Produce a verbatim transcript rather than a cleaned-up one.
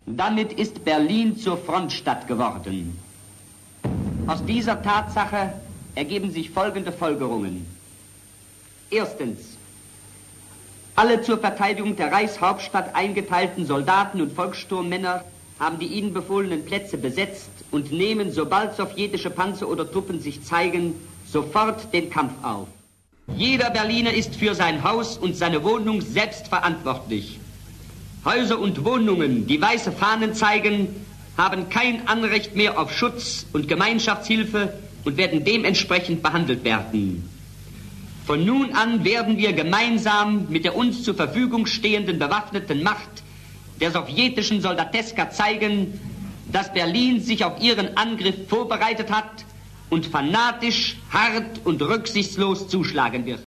Damit ist Berlin zur Frontstadt geworden. Aus dieser Tatsache ergeben sich folgende Folgerungen. Erstens. Alle zur Verteidigung der Reichshauptstadt eingeteilten Soldaten und Volkssturmmänner haben die ihnen befohlenen Plätze besetzt und nehmen, sobald sowjetische Panzer oder Truppen sich zeigen, sofort den Kampf auf. Jeder Berliner ist für sein Haus und seine Wohnung selbst verantwortlich. Häuser und Wohnungen, die weiße Fahnen zeigen, haben kein Anrecht mehr auf Schutz und Gemeinschaftshilfe und werden dementsprechend behandelt werden. Von nun an werden wir gemeinsam mit der uns zur Verfügung stehenden bewaffneten Macht der sowjetischen Soldateska zeigen, dass Berlin sich auf ihren Angriff vorbereitet hat und fanatisch, hart und rücksichtslos zuschlagen wird.